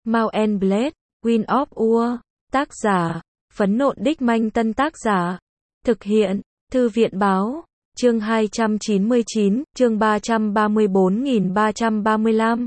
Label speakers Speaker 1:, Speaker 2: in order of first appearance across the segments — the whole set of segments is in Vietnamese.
Speaker 1: Mount and Blade, Wind of War. Tác giả, Phấn Nộn Đích Manh. Tân tác giả, thực hiện, Thư viện báo, chương 299, chương 334.335.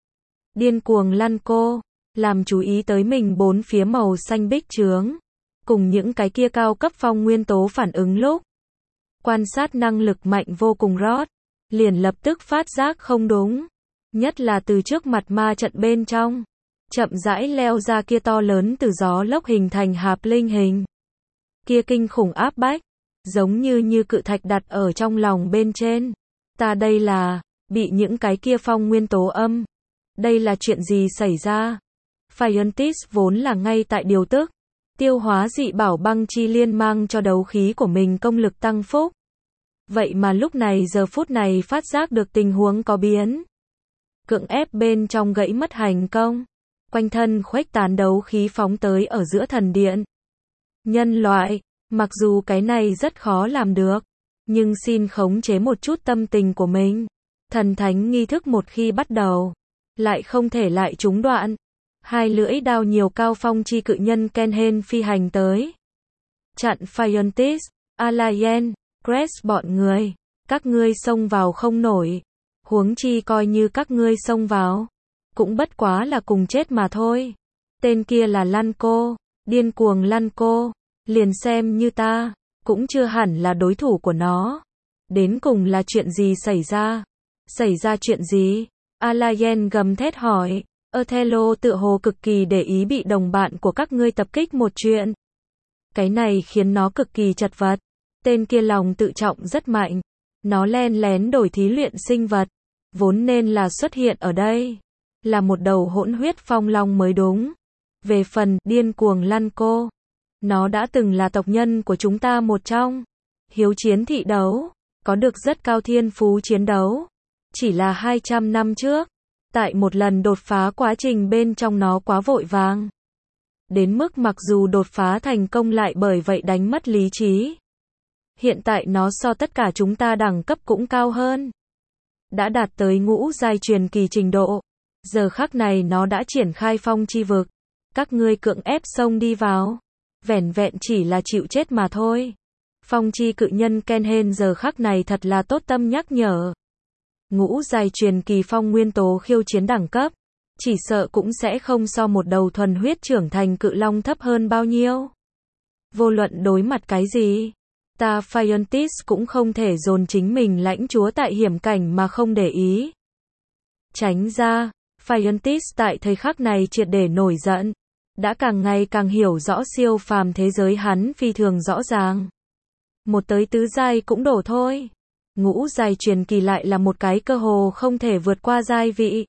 Speaker 1: Điên cuồng lăn cô, làm chú ý tới mình bốn phía màu xanh bích chướng, cùng những cái kia cao cấp phong nguyên tố phản ứng lúc quan sát năng lực mạnh vô cùng Rod, liền lập tức phát giác không đúng, nhất là từ trước mặt ma trận bên trong, chậm rãi leo ra kia to lớn từ gió lốc hình thành hạp linh hình. Kia kinh khủng áp bách, giống như cự thạch đặt ở trong lòng bên trên. Ta đây là, bị những cái kia phong nguyên tố âm. Đây là chuyện gì xảy ra? Phiontis vốn là ngay tại điều tức, tiêu hóa dị bảo băng chi liên mang cho đấu khí của mình công lực tăng phúc. Vậy mà lúc này giờ phút này phát giác được tình huống có biến. Cưỡng ép bên trong gãy mất hành công. Quanh thân khuếch tán đấu khí phóng tới ở giữa thần điện. Nhân loại, mặc dù cái này rất khó làm được, nhưng xin khống chế một chút tâm tình của mình. Thần thánh nghi thức một khi bắt đầu, lại không thể lại trúng đoạn. Hai lưỡi đao nhiều cao phong chi cự nhân Kenhen phi hành tới. Chặn Phiontis, Alayen, Crest bọn người. Các ngươi xông vào không nổi. Huống chi coi như các ngươi xông vào, cũng bất quá là cùng chết mà thôi. Tên kia là Lăn cô, điên cuồng Lăn cô, liền xem như ta, cũng chưa hẳn là đối thủ của nó. Đến cùng là chuyện gì xảy ra? Xảy ra chuyện gì? Alayen gầm thét hỏi. Othello tựa hồ cực kỳ để ý bị đồng bạn của các ngươi tập kích một chuyện. Cái này khiến nó cực kỳ chật vật. Tên kia lòng tự trọng rất mạnh. Nó len lén đổi thí luyện sinh vật. Vốn nên là xuất hiện ở đây. Là một đầu hỗn huyết phong long mới đúng. Về phần điên cuồng Lăn cô, nó đã từng là tộc nhân của chúng ta một trong. Hiếu chiến thị đấu, có được rất cao thiên phú chiến đấu. Chỉ là 200 năm trước, tại một lần đột phá quá trình bên trong nó quá vội vàng. Đến mức mặc dù đột phá thành công lại bởi vậy đánh mất lý trí. Hiện tại nó so tất cả chúng ta đẳng cấp cũng cao hơn. Đã đạt tới ngũ giai truyền kỳ trình độ. Giờ khắc này nó đã triển khai phong chi vực. Các ngươi cưỡng ép xông đi vào. Vẻn vẹn chỉ là chịu chết mà thôi. Phong chi cự nhân Kenhen giờ khắc này thật là tốt tâm nhắc nhở. Ngũ giai truyền kỳ phong nguyên tố khiêu chiến đẳng cấp. Chỉ sợ cũng sẽ không so một đầu thuần huyết trưởng thành cự long thấp hơn bao nhiêu. Vô luận đối mặt cái gì, ta Phiontis cũng không thể dồn chính mình lãnh chúa tại hiểm cảnh mà không để ý. Tránh ra, Phiontis tại thời khắc này triệt để nổi giận. Đã càng ngày càng hiểu rõ siêu phàm thế giới hắn phi thường rõ ràng. Một tới tứ giai cũng đổ thôi. Ngũ giai truyền kỳ lại là một cái cơ hồ không thể vượt qua giai vị.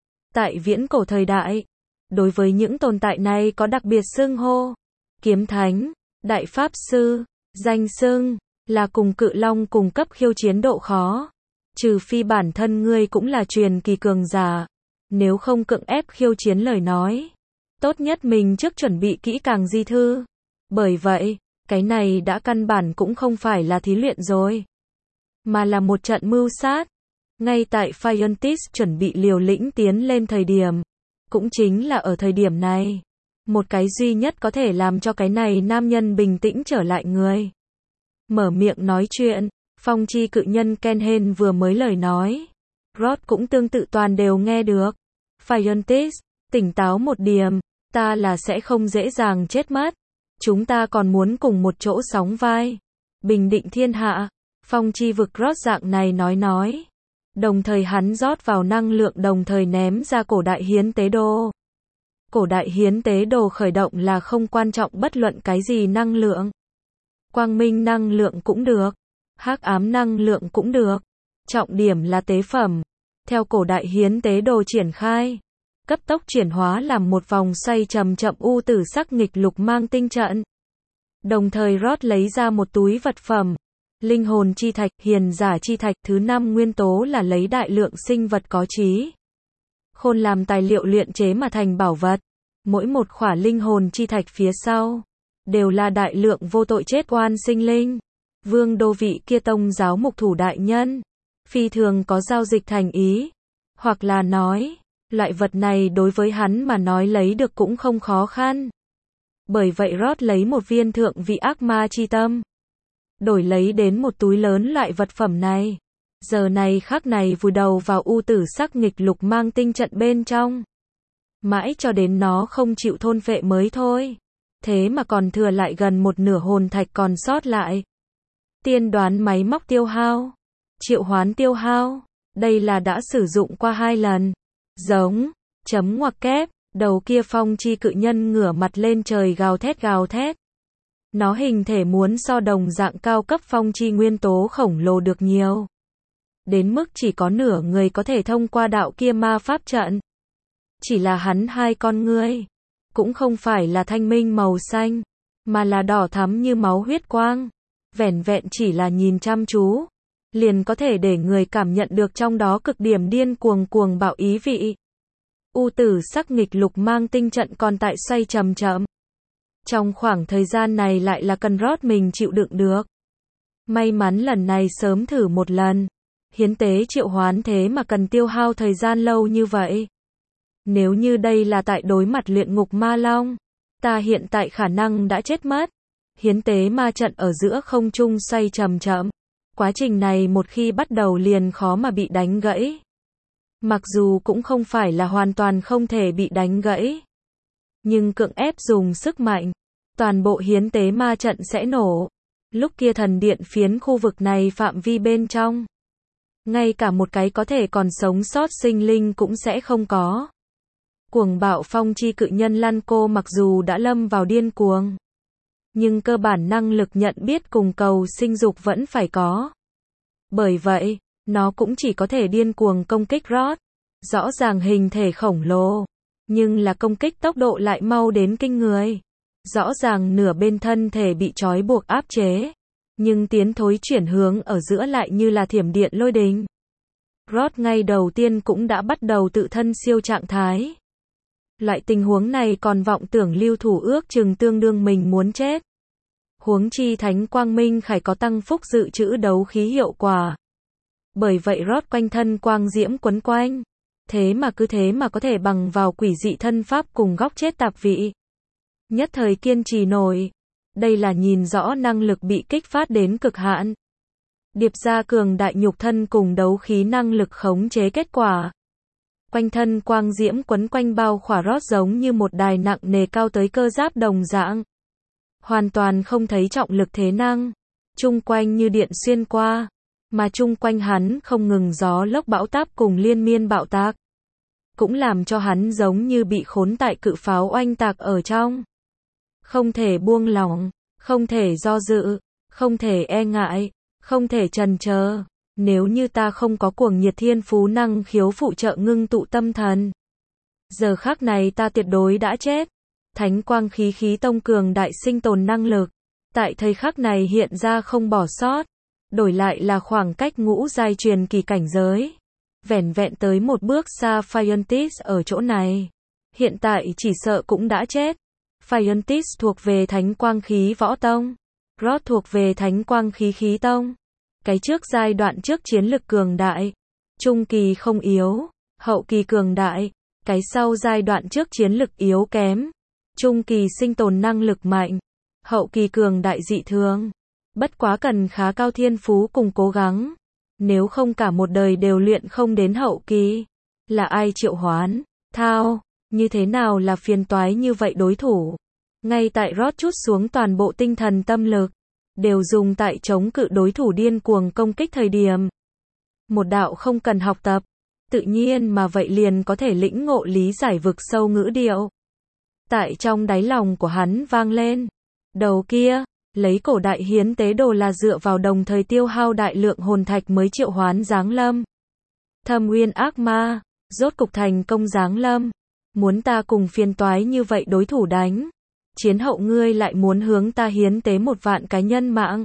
Speaker 1: Tại viễn cổ thời đại, đối với những tồn tại này có đặc biệt xưng hô. Kiếm thánh, đại pháp sư, danh xưng, là cùng cự long cùng cấp khiêu chiến độ khó. Trừ phi bản thân ngươi cũng là truyền kỳ cường giả. Nếu không cưỡng ép khiêu chiến lời nói, tốt nhất mình trước chuẩn bị kỹ càng di thư. Bởi vậy, cái này đã căn bản cũng không phải là thí luyện rồi, mà là một trận mưu sát. Ngay tại Phiontis chuẩn bị liều lĩnh tiến lên thời điểm, cũng chính là ở thời điểm này, một cái duy nhất có thể làm cho cái này nam nhân bình tĩnh trở lại người. Mở miệng nói chuyện, phong chi cự nhân Kenhen vừa mới lời nói. Rod cũng tương tự toàn đều nghe được. Phiontis, tỉnh táo một điểm, ta là sẽ không dễ dàng chết mất. Chúng ta còn muốn cùng một chỗ sóng vai. Bình định thiên hạ. Phong chi vực Rod dạng này nói. Đồng thời hắn rót vào năng lượng đồng thời ném ra cổ đại hiến tế đồ. Cổ đại hiến tế đồ khởi động là không quan trọng bất luận cái gì năng lượng. Quang minh năng lượng cũng được. Hắc ám năng lượng cũng được. Trọng điểm là tế phẩm. Theo cổ đại hiến tế đồ triển khai, cấp tốc chuyển hóa làm một vòng xoay chậm chậm u tử sắc nghịch lục mang tinh trận. Đồng thời Rod lấy ra một túi vật phẩm. Linh hồn chi thạch, hiền giả chi thạch, thứ 5 nguyên tố là lấy đại lượng sinh vật có trí khôn làm tài liệu luyện chế mà thành bảo vật. Mỗi một khỏa linh hồn chi thạch phía sau đều là đại lượng vô tội chết oan sinh linh. Vương đô vị kia tông giáo mục thủ đại nhân phi thường có giao dịch thành ý, hoặc là nói, Loại vật này đối với hắn mà nói lấy được cũng không khó khăn. Bởi vậy Rod lấy một viên thượng vị ác ma chi tâm, đổi lấy đến một túi lớn loại vật phẩm này. Giờ này khắc này vùi đầu vào u tử sắc nghịch lục mang tinh trận bên trong. Mãi cho đến nó không chịu thôn phệ mới thôi. Thế mà còn thừa lại gần một nửa hồn thạch còn sót lại. Tiên đoán máy móc tiêu hao, triệu hoán tiêu hao, đây là đã sử dụng qua 2 lần. Giống, chấm ngoặc kép, đầu kia phong chi cự nhân ngửa mặt lên trời gào thét gào thét. Nó hình thể muốn so đồng dạng cao cấp phong chi nguyên tố khổng lồ được nhiều. Đến mức chỉ có nửa người có thể thông qua đạo kia ma pháp trận. Chỉ là hắn 2 con ngươi, cũng không phải là thanh minh màu xanh, mà là đỏ thắm như máu huyết quang. Vẻn vẹn chỉ là nhìn chăm chú, liền có thể để người cảm nhận được trong đó cực điểm điên cuồng bạo ý vị. U tử sắc nghịch lục mang tinh trận còn tại xoay chậm chậm. Trong khoảng thời gian này lại là cần Rod mình chịu đựng được. May mắn lần này sớm thử một lần. Hiến tế triệu hoán thế mà cần tiêu hao thời gian lâu như vậy. Nếu như đây là tại đối mặt luyện ngục ma long, ta hiện tại khả năng đã chết mất. Hiến tế ma trận ở giữa không trung xoay chậm chậm. Quá trình này một khi bắt đầu liền khó mà bị đánh gãy. Mặc dù cũng không phải là hoàn toàn không thể bị đánh gãy, nhưng cưỡng ép dùng sức mạnh, toàn bộ hiến tế ma trận sẽ nổ. Lúc kia thần điện phiến khu vực này phạm vi bên trong, ngay cả một cái có thể còn sống sót sinh linh cũng sẽ không có. Cuồng bạo phong chi cự nhân Lăn Cô mặc dù đã lâm vào điên cuồng, nhưng cơ bản năng lực nhận biết cùng cầu sinh dục vẫn phải có. Bởi vậy, nó cũng chỉ có thể điên cuồng công kích Rod. Rõ ràng hình thể khổng lồ, nhưng là công kích tốc độ lại mau đến kinh người. Rõ ràng nửa bên thân thể bị trói buộc áp chế, nhưng tiến thối chuyển hướng ở giữa lại như là thiểm điện lôi đình. Rod ngay đầu tiên cũng đã bắt đầu tự thân siêu trạng thái. Loại tình huống này còn vọng tưởng lưu thủ ước chừng tương đương mình muốn chết. Huống chi Thánh Quang Minh Khải có tăng phúc dự trữ đấu khí hiệu quả. Bởi vậy Rod quanh thân quang diễm quấn quanh. Thế mà có thể bằng vào quỷ dị thân pháp cùng góc chết tạp vị. Nhất thời kiên trì nổi. Đây là nhìn rõ năng lực bị kích phát đến cực hạn. Điệp ra cường đại nhục thân cùng đấu khí năng lực khống chế kết quả. Quanh thân quang diễm quấn quanh bao khỏa Rod giống như một đài nặng nề cao tới cơ giáp đồng dạng. Hoàn toàn không thấy trọng lực thế năng. Chung quanh như điện xuyên qua. Mà chung quanh hắn không ngừng gió lốc bão táp cùng liên miên bạo tạc. Cũng làm cho hắn giống như bị khốn tại cự pháo oanh tạc ở trong. Không thể buông lỏng, không thể do dự, không thể e ngại, không thể chần chờ. Nếu như ta không có cuồng nhiệt thiên phú năng khiếu phụ trợ ngưng tụ tâm thần, giờ khắc này ta tuyệt đối đã chết. Thánh quang khí tông cường đại sinh tồn năng lực, tại thời khắc này hiện ra không bỏ sót. Đổi lại là khoảng cách ngũ giai truyền kỳ cảnh giới. Vẻn vẹn tới một bước xa Phiontis ở chỗ này. Hiện tại chỉ sợ cũng đã chết. Phiontis thuộc về Thánh Quang Khí Võ Tông. Rod thuộc về Thánh Quang Khí Tông. Cái trước giai đoạn trước chiến lực cường đại. Trung kỳ không yếu. Hậu kỳ cường đại. Cái sau giai đoạn trước chiến lực yếu kém. Trung kỳ sinh tồn năng lực mạnh. Hậu kỳ cường đại dị thường. Bất quá cần khá cao thiên phú cùng cố gắng. Nếu không cả một đời đều luyện không đến hậu kỳ. Là ai triệu hoán? Thao, như thế nào là phiền toái như vậy đối thủ? Ngay tại Rod trút xuống toàn bộ tinh thần tâm lực. Đều dùng tại chống cự đối thủ điên cuồng công kích thời điểm. Một đạo không cần học tập. Tự nhiên mà vậy liền có thể lĩnh ngộ lý giải vực sâu ngữ điệu. Tại trong đáy lòng của hắn vang lên. Đầu kia. Lấy cổ đại hiến tế đồ là dựa vào đồng thời tiêu hao đại lượng hồn thạch mới triệu hoán giáng lâm. Thâm Uyên ác ma, rốt cục thành công giáng lâm. Muốn ta cùng phiền toái như vậy đối thủ đánh. Chiến hậu ngươi lại muốn hướng ta hiến tế 1 vạn cái nhân mạng.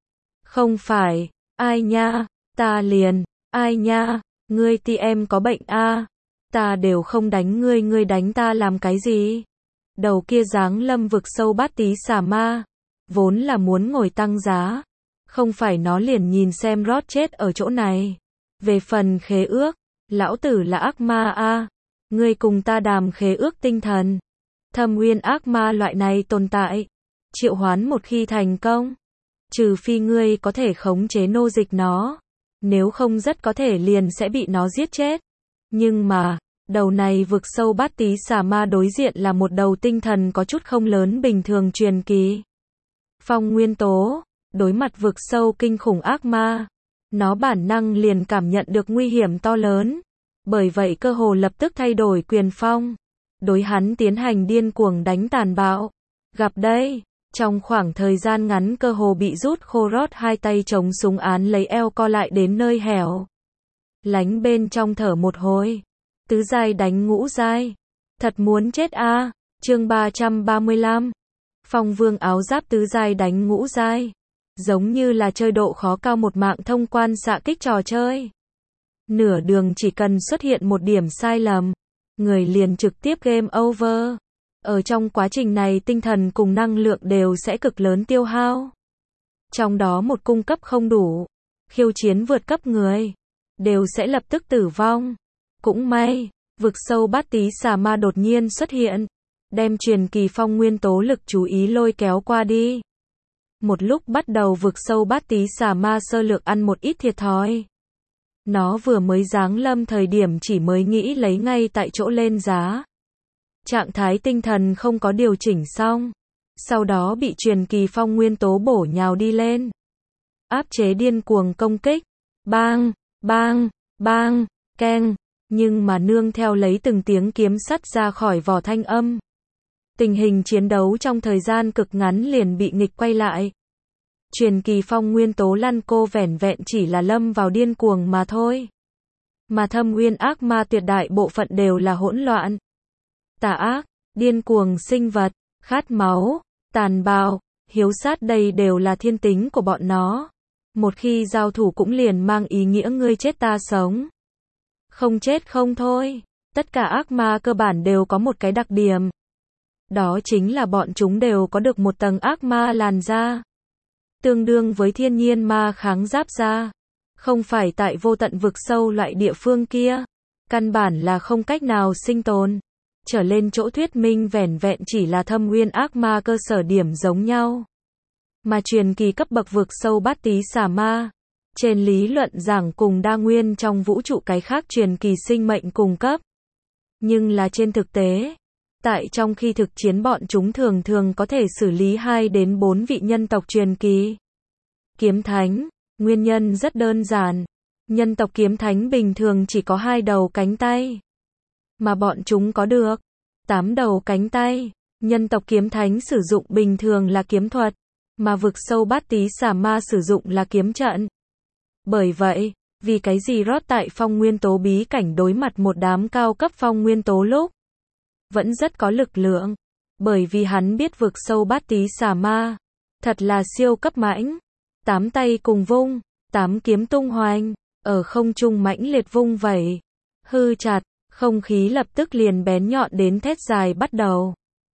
Speaker 1: Không phải, ai nha, ta liền, ai nha, ngươi TM có bệnh a, ta đều không đánh ngươi, ngươi đánh ta làm cái gì? Đầu kia giáng lâm vực sâu bát tí xà ma. Vốn là muốn ngồi tăng giá. Không phải nó liền nhìn xem Rod chết ở chỗ này. Về phần khế ước, lão tử là ác ma a. Ngươi cùng ta đàm khế ước tinh thần. Thâm uyên ác ma loại này tồn tại. Triệu hoán một khi thành công. Trừ phi ngươi có thể khống chế nô dịch nó. Nếu không rất có thể liền sẽ bị nó giết chết. Nhưng mà, đầu này vực sâu bát tí xà ma đối diện là một đầu tinh thần có chút không lớn bình thường truyền kỳ. Phong nguyên tố, đối mặt vực sâu kinh khủng ác ma. Nó bản năng liền cảm nhận được nguy hiểm to lớn. Bởi vậy cơ hồ lập tức thay đổi quyền phong. Đối hắn tiến hành điên cuồng đánh tàn bạo. Gặp đây, trong khoảng thời gian ngắn cơ hồ bị rút khô rót hai tay chống súng án lấy eo co lại đến nơi hẻo. Lánh bên trong thở một hồi. Tứ giai đánh ngũ giai. Thật muốn chết a. Chương 335. Phong vương áo giáp tứ giai đánh ngũ giai. Giống như là chơi độ khó cao một mạng thông quan xạ kích trò chơi. Nửa đường chỉ cần xuất hiện một điểm sai lầm, người liền trực tiếp game over. Ở trong quá trình này tinh thần cùng năng lượng đều sẽ cực lớn tiêu hao. Trong đó một cung cấp không đủ, khiêu chiến vượt cấp người, đều sẽ lập tức tử vong. Cũng may, vực sâu bát tí xà ma đột nhiên xuất hiện, đem truyền kỳ phong nguyên tố lực chú ý lôi kéo qua đi. Một lúc bắt đầu vực sâu bát tí xà ma sơ lược ăn một ít thiệt thòi. Nó vừa mới giáng lâm thời điểm chỉ mới nghĩ lấy ngay tại chỗ lên giá. Trạng thái tinh thần không có điều chỉnh xong. Sau đó bị truyền kỳ phong nguyên tố bổ nhào đi lên. Áp chế điên cuồng công kích. Bang, bang, bang, keng. Nhưng mà nương theo lấy từng tiếng kiếm sắt ra khỏi vỏ thanh âm. Tình hình chiến đấu trong thời gian cực ngắn liền bị nghịch quay lại. Truyền kỳ phong nguyên tố lăn cô vẻn vẹn chỉ là lâm vào điên cuồng mà thôi. Mà thâm uyên ác ma tuyệt đại bộ phận đều là hỗn loạn. Tà ác, điên cuồng sinh vật, khát máu, tàn bạo, hiếu sát đây đều là thiên tính của bọn nó. Một khi giao thủ cũng liền mang ý nghĩa ngươi chết ta sống. Không chết không thôi. Tất cả ác ma cơ bản đều có một cái đặc điểm. Đó chính là bọn chúng đều có được một tầng ác ma làn da. Tương đương với thiên nhiên ma kháng giáp da. Không phải tại vô tận vực sâu loại địa phương kia. Căn bản là không cách nào sinh tồn. Trở lên chỗ thuyết minh vẻn vẹn chỉ là thâm uyên ác ma cơ sở điểm giống nhau. Mà truyền kỳ cấp bậc vực sâu bát tí xà ma. Trên lý luận giảng cùng đa nguyên trong vũ trụ cái khác truyền kỳ sinh mệnh cùng cấp. Nhưng là trên thực tế. Tại trong khi thực chiến bọn chúng thường thường có thể xử lý 2 đến 4 vị nhân tộc truyền kỳ. Kiếm thánh, nguyên nhân rất đơn giản. Nhân tộc kiếm thánh bình thường chỉ có 2 đầu cánh tay. Mà bọn chúng có được 8 đầu cánh tay. Nhân tộc kiếm thánh sử dụng bình thường là kiếm thuật. Mà vực sâu bát tí xà ma sử dụng là kiếm trận. Bởi vậy, vì cái gì rót tại phong nguyên tố bí cảnh đối mặt một đám cao cấp phong nguyên tố lúc vẫn rất có lực lượng. Bởi vì hắn biết vực sâu bát tí xà ma thật là siêu cấp mãnh. 8 tay cùng vung, 8 kiếm tung hoành, ở không trung mãnh liệt vung vẩy, hư chặt, không khí lập tức liền bén nhọn đến thét dài bắt đầu.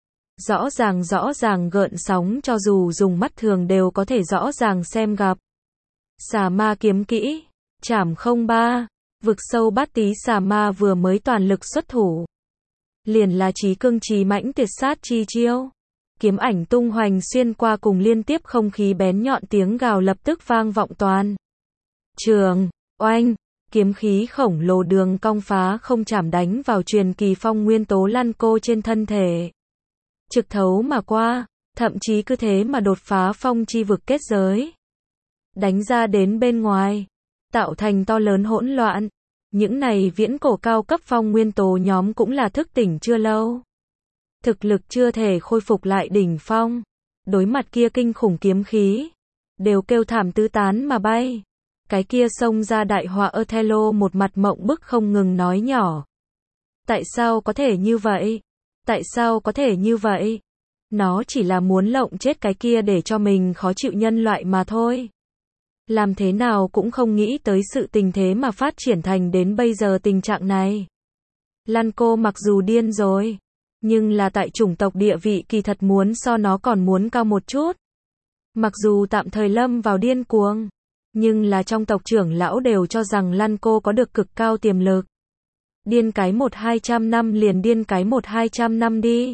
Speaker 1: Rõ ràng gợn sóng cho dù dùng mắt thường đều có thể rõ ràng xem gặp. Xà ma kiếm kỹ, Trảm không ba, vực sâu bát tí xà ma vừa mới toàn lực xuất thủ. Liền là chí cương chí mãnh tuyệt sát chi chiêu. Kiếm ảnh tung hoành xuyên qua cùng liên tiếp không khí bén nhọn tiếng gào lập tức vang vọng toàn trường, oanh, kiếm khí khổng lồ đường cong phá không chạm đánh vào truyền kỳ phong nguyên tố lăn cô trên thân thể. Trực thấu mà qua, thậm chí cứ thế mà đột phá phong chi vực kết giới. Đánh ra đến bên ngoài, tạo thành to lớn hỗn loạn. Những này viễn cổ cao cấp phong nguyên tố nhóm cũng là thức tỉnh chưa lâu. Thực lực chưa thể khôi phục lại đỉnh phong. Đối mặt kia kinh khủng kiếm khí. Đều kêu thảm tứ tán mà bay. Cái kia xông ra đại họa Othello một mặt mộng bức không ngừng nói nhỏ. Tại sao có thể như vậy? Tại sao có thể như vậy? Nó chỉ là muốn lộng chết cái kia để cho mình khó chịu nhân loại mà thôi. Làm thế nào cũng không nghĩ tới sự tình thế mà phát triển thành đến bây giờ tình trạng này. Lan cô mặc dù điên rồi, nhưng là tại chủng tộc địa vị kỳ thật muốn so nó còn muốn cao một chút. Mặc dù tạm thời lâm vào điên cuồng, nhưng là trong tộc trưởng lão đều cho rằng Lan cô có được cực cao tiềm lực. Điên cái 1-200 năm liền điên cái 1-200 năm đi.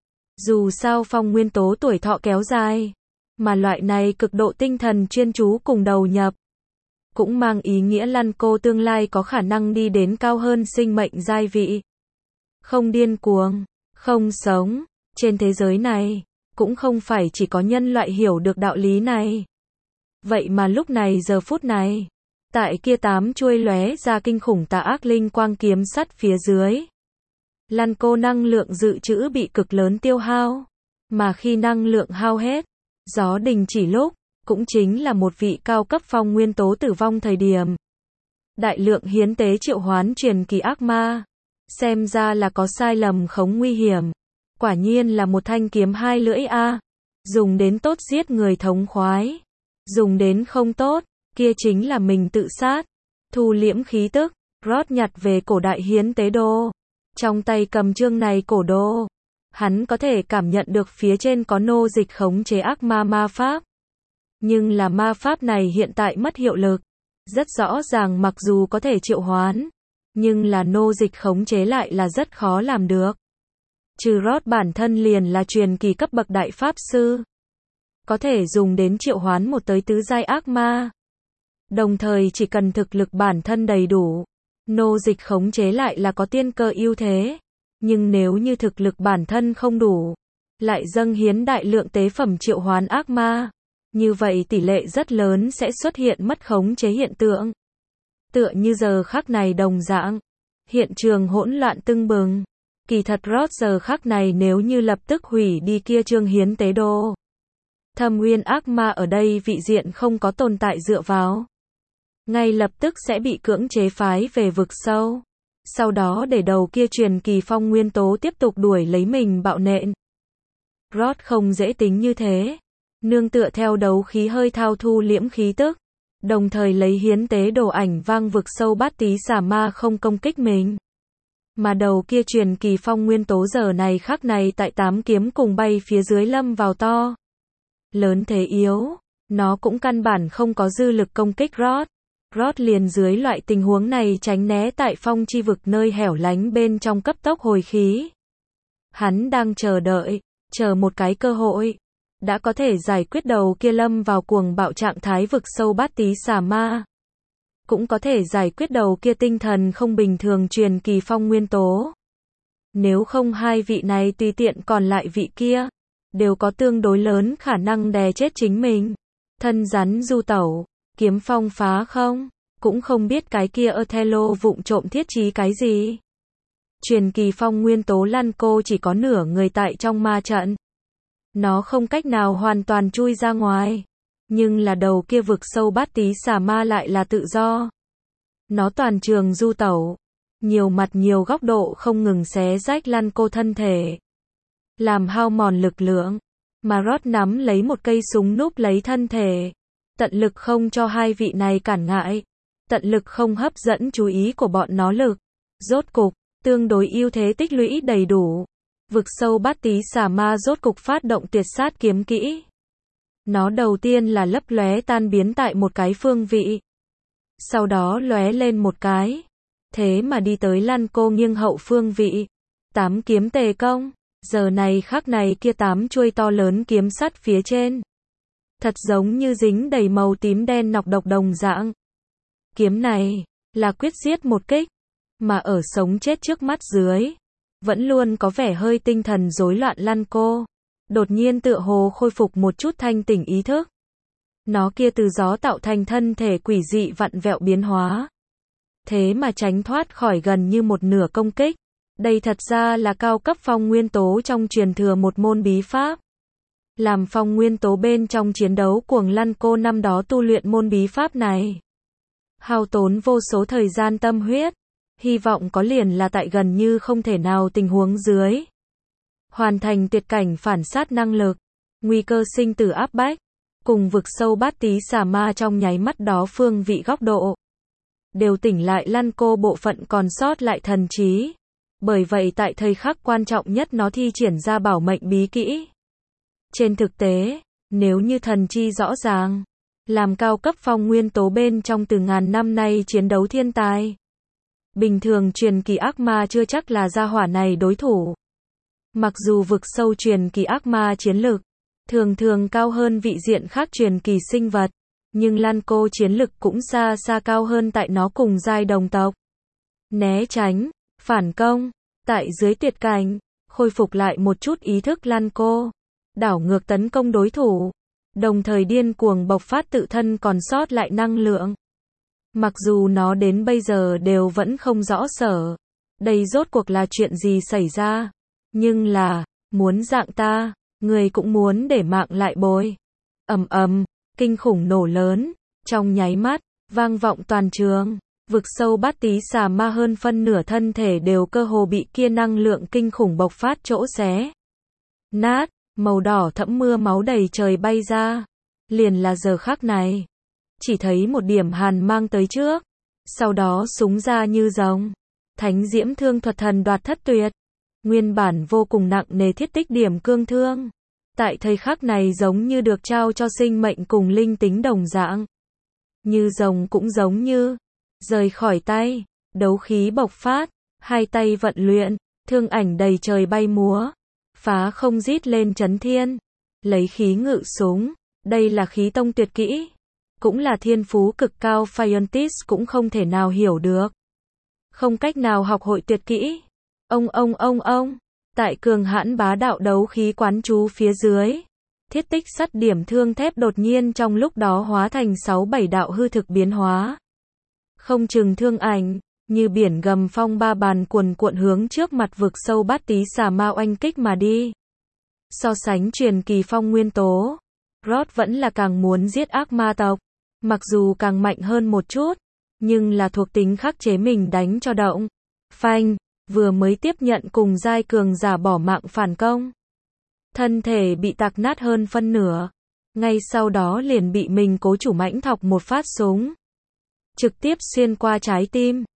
Speaker 1: Dù sao phong nguyên tố tuổi thọ kéo dài, mà loại này cực độ tinh thần chuyên chú cùng đầu nhập, cũng mang ý nghĩa Lăn cô tương lai có khả năng đi đến cao hơn sinh mệnh giai vị. Không điên cuồng, không sống, trên thế giới này, cũng không phải chỉ có nhân loại hiểu được đạo lý này. Vậy mà lúc này giờ phút này, tại kia 8 chuôi lóe ra kinh khủng tà ác linh quang kiếm sắt phía dưới, Lăn cô năng lượng dự trữ bị cực lớn tiêu hao, mà khi năng lượng hao hết, gió đình chỉ lúc, cũng chính là một vị cao cấp phong nguyên tố tử vong thời điểm. Đại lượng hiến tế triệu hoán truyền kỳ ác ma, xem ra là có sai lầm khống nguy hiểm. Quả nhiên là một thanh kiếm hai lưỡi a, dùng đến tốt giết người thống khoái, dùng đến không tốt, kia chính là mình tự sát. Thu liễm khí tức, Rod nhặt về cổ đại hiến tế đồ, trong tay cầm chương này cổ đồ, hắn có thể cảm nhận được phía trên có nô dịch khống chế ác ma ma pháp. Nhưng là ma pháp này hiện tại mất hiệu lực. Rất rõ ràng mặc dù có thể triệu hoán, nhưng là nô dịch khống chế lại là rất khó làm được. Trừ Rod bản thân liền là truyền kỳ cấp bậc đại pháp sư, có thể dùng đến triệu hoán một tới tứ giai ác ma. Đồng thời chỉ cần thực lực bản thân đầy đủ, nô dịch khống chế lại là có tiên cơ ưu thế. Nhưng nếu như thực lực bản thân không đủ, lại dâng hiến đại lượng tế phẩm triệu hoán ác ma, như vậy tỷ lệ rất lớn sẽ xuất hiện mất khống chế hiện tượng. Tựa như giờ khắc này đồng dạng, hiện trường hỗn loạn tưng bừng. Kỳ thật Rod giờ khắc này nếu như lập tức hủy đi kia chương hiến tế đồ, thâm uyên ác ma ở đây vị diện không có tồn tại dựa vào, ngay lập tức sẽ bị cưỡng chế phái về vực sâu. Sau đó để đầu kia truyền kỳ phong nguyên tố tiếp tục đuổi lấy mình bạo nện. Rod không dễ tính như thế. Nương tựa theo đấu khí hơi thao thu liễm khí tức, đồng thời lấy hiến tế đồ ảnh vang vực sâu bát tí xà ma không công kích mình. Mà đầu kia truyền kỳ phong nguyên tố giờ này khắc này tại 8 kiếm cùng bay phía dưới lâm vào to lớn thế yếu, nó cũng căn bản không có dư lực công kích Rod. Rod liền dưới loại tình huống này tránh né tại phong chi vực nơi hẻo lánh bên trong cấp tốc hồi khí. Hắn đang chờ đợi, chờ một cái cơ hội, đã có thể giải quyết đầu kia lâm vào cuồng bạo trạng thái vực sâu bát tí xà ma. Cũng có thể giải quyết đầu kia tinh thần không bình thường truyền kỳ phong nguyên tố. Nếu không hai vị này tùy tiện còn lại vị kia, đều có tương đối lớn khả năng đè chết chính mình. Thân rắn du tẩu, kiếm phong phá không, cũng không biết cái kia Othello vụng trộm thiết trí cái gì. Truyền kỳ phong nguyên tố Lăn cô chỉ có nửa người tại trong ma trận. Nó không cách nào hoàn toàn chui ra ngoài. Nhưng là đầu kia vực sâu bát tí xà ma lại là tự do. Nó toàn trường du tẩu, nhiều mặt nhiều góc độ không ngừng xé rách Lăn cô thân thể, làm hao mòn lực lượng. Mà Rod nắm lấy một cây súng núp lấy thân thể, tận lực không cho hai vị này cản ngại, tận lực không hấp dẫn chú ý của bọn nó lực. Rốt cục, tương đối ưu thế tích lũy đầy đủ, vực sâu bát tí xà ma rốt cục phát động tuyệt sát kiếm kỹ. Nó đầu tiên là lấp lóe tan biến tại một cái phương vị, sau đó lóe lên một cái, thế mà đi tới Lăn cô nghiêng hậu phương vị. 8 kiếm tề công, giờ này khắc này kia 8 chuôi to lớn kiếm sắt phía trên, thật giống như dính đầy màu tím đen nọc độc đồng dạng. Kiếm này là quyết giết một kích, mà ở sống chết trước mắt dưới, vẫn luôn có vẻ hơi tinh thần rối loạn Lăn cô, đột nhiên tựa hồ khôi phục một chút thanh tỉnh ý thức. Nó kia từ gió tạo thành thân thể quỷ dị vặn vẹo biến hóa, thế mà tránh thoát khỏi gần như một nửa công kích. Đây thật ra là cao cấp phong nguyên tố trong truyền thừa một môn bí pháp. Làm phong nguyên tố bên trong chiến đấu cuồng Lăn cô năm đó tu luyện môn bí pháp này, hao tốn vô số thời gian tâm huyết, hy vọng có liền là tại gần như không thể nào tình huống dưới, hoàn thành tuyệt cảnh phản sát năng lực, nguy cơ sinh tử áp bách, cùng vực sâu bát tí xà ma trong nháy mắt đó phương vị góc độ, đều tỉnh lại Lăn cô bộ phận còn sót lại thần trí. Bởi vậy tại thời khắc quan trọng nhất nó thi triển ra bảo mệnh bí kỹ. Trên thực tế, nếu như thần chi rõ ràng, làm cao cấp phong nguyên tố bên trong từ ngàn năm nay chiến đấu thiên tài, Bình thường truyền kỳ ác ma chưa chắc là gia hỏa này đối thủ. Mặc dù vực sâu truyền kỳ ác ma chiến lực thường thường cao hơn vị diện khác truyền kỳ sinh vật, nhưng Lan Cô chiến lực cũng xa xa cao hơn tại nó cùng giai đồng tộc. Né tránh, phản công, tại dưới tuyệt cảnh, khôi phục lại một chút ý thức Lan Cô, đảo ngược tấn công đối thủ, đồng thời điên cuồng bộc phát tự thân còn sót lại năng lượng. Mặc dù nó đến bây giờ đều vẫn không rõ sở, đây rốt cuộc là chuyện gì xảy ra, nhưng là, muốn dạng ta, người cũng muốn để mạng lại bồi. Ầm ầm, kinh khủng nổ lớn, trong nháy mắt, vang vọng toàn trường, vực sâu Bát Tí Xà Ma hơn phân nửa thân thể đều cơ hồ bị kia năng lượng kinh khủng bộc phát chỗ xé nát, màu đỏ thẫm mưa máu đầy trời bay ra. Liền là giờ khắc này, chỉ thấy một điểm hàn mang tới trước, sau đó súng ra như rồng. Thánh diễm thương thuật thần đoạt thất tuyệt, nguyên bản vô cùng nặng nề thiết tích điểm cương thương, tại thời khắc này giống như được trao cho sinh mệnh cùng linh tính đồng dạng. Như rồng cũng giống như rời khỏi tay, đấu khí bộc phát, hai tay vận luyện, thương ảnh đầy trời bay múa, phá không rít lên chấn thiên, lấy khí ngự súng, đây là khí tông tuyệt kỹ, cũng là thiên phú cực cao Phiontis cũng không thể nào hiểu được. Không cách nào học hội tuyệt kỹ. Ông, tại cường hãn bá đạo đấu khí quán chú phía dưới, thiết tích sắt điểm thương thép đột nhiên trong lúc đó hóa thành 6-7 đạo hư thực biến hóa. Không chừng thương ảnh, như biển gầm phong ba bàn cuồn cuộn hướng trước mặt vực sâu Bát Tí Xà Ma oanh kích mà đi. So sánh truyền kỳ phong nguyên tố, Rod vẫn là càng muốn giết ác ma tộc, mặc dù càng mạnh hơn một chút, nhưng là thuộc tính khắc chế mình đánh cho động. Phanh, vừa mới tiếp nhận cùng giai cường giả bỏ mạng phản công. Thân thể bị tạc nát hơn phân nửa, ngay sau đó liền bị mình cố chủ mãnh thọc một phát súng. Trực tiếp xuyên qua trái tim.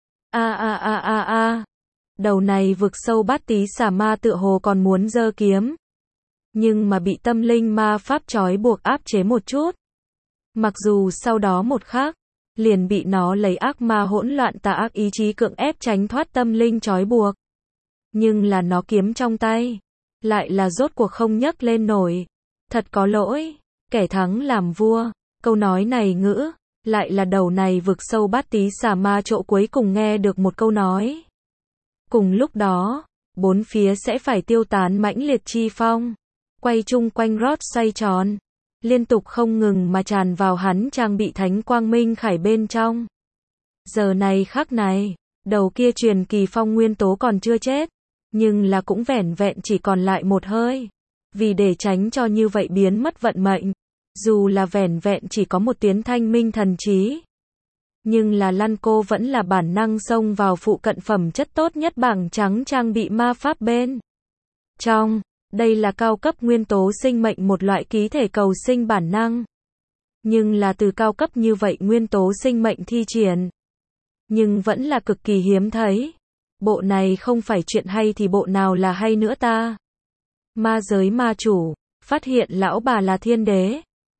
Speaker 1: Đầu này vực sâu Bát Tí Xà Ma tựa hồ còn muốn giơ kiếm, nhưng mà bị tâm linh ma pháp trói buộc áp chế một chút. Mặc dù sau đó một khắc, liền bị nó lấy ác ma hỗn loạn tà ác ý chí cưỡng ép tránh thoát tâm linh trói buộc. Nhưng là nó kiếm trong tay, lại là rốt cuộc không nhấc lên nổi. Thật có lỗi, kẻ thắng làm vua. Câu nói này ngữ, lại là đầu này vực sâu Bát Tí Xà Ma chỗ cuối cùng nghe được một câu nói. Cùng lúc đó, bốn phía sẽ phải tiêu tán mãnh liệt chi phong, quay chung quanh Rod xoay tròn, liên tục không ngừng mà tràn vào hắn trang bị thánh quang minh khải bên trong. Giờ này khắc này, đầu kia truyền kỳ phong nguyên tố còn chưa chết, nhưng là cũng vẻn vẹn chỉ còn lại một hơi. Vì để tránh cho như vậy biến mất vận mệnh, dù là vẻn vẹn chỉ có một tuyến thanh minh thần trí, nhưng là Lan Cô vẫn là bản năng xông vào phụ cận phẩm chất tốt nhất bảng trắng trang bị ma pháp bên trong. Đây là cao cấp nguyên tố sinh mệnh, một loại ký thể cầu sinh bản năng. Nhưng là từ cao cấp như vậy nguyên tố sinh mệnh thi triển, nhưng vẫn là cực kỳ hiếm thấy. Bộ này không phải chuyện hay thì bộ nào là hay nữa ta? Ma giới ma chủ, phát hiện lão bà là thiên đế.